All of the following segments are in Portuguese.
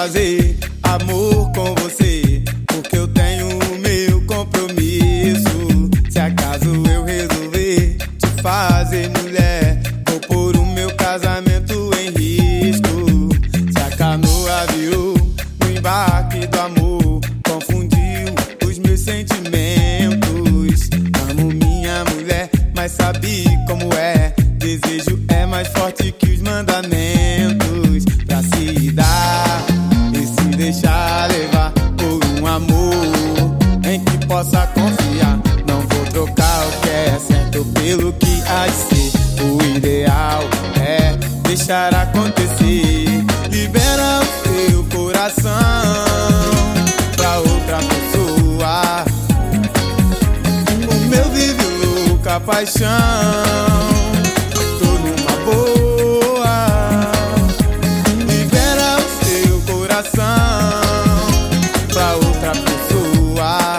fazer amor com você, porque eu tenho o meu compromisso. Se acaso eu resolver te fazer mulher, vou pôr o meu casamento em risco. Se a canoa virou no embarque do amor, confundiu os meus sentimentos. Amo minha mulher, mas sabe como é. Desejo é mais forte que os mandamentos. Pra se dar e se deixar levar por um amor em que possa confiar. Não vou trocar o que é certo pelo que há de ser. O ideal é deixar acontecer. Libera o seu coração pra outra pessoa. O meu vive louca paixão. Pra outra pessoa,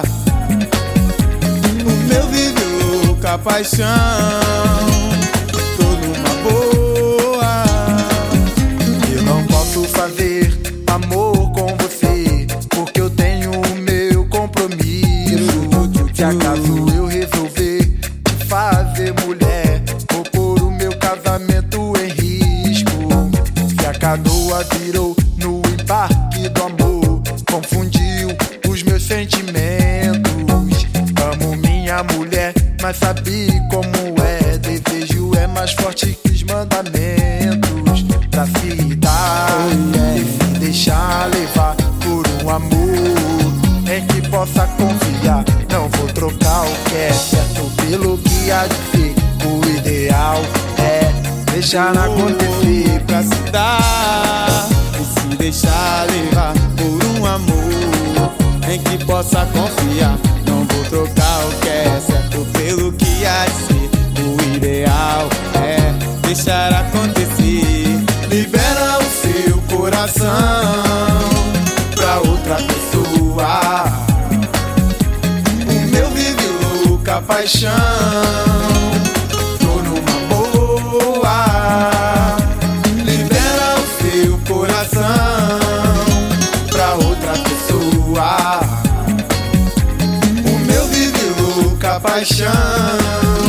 o meu vive louca paixão. Tô numa boa. Eu não posso fazer amor com você, porque eu tenho o meu compromisso. Se acaso eu resolver te fazer mulher, vou pôr o meu casamento em risco. Se a canoa virou no embarque do amor, confundiu os meus sentimentos. Amo minha mulher, mas sabe como é. Desejo é mais forte que os mandamentos. Pra se dar e se deixar levar por um amor em que possa confiar. Não vou trocar o que é certo pelo que há de ser. O ideal é deixar acontecer. Pra se dar e se deixar levar por um amor em que possa confiar. Não vou trocar o que é certo pelo que há de ser. O ideal é deixar acontecer. Libera o seu coração pra outra pessoa. O meu vive louca paixão. Tô numa boa. Libera o seu coração pra outra pessoa. O meu vive louca paixão.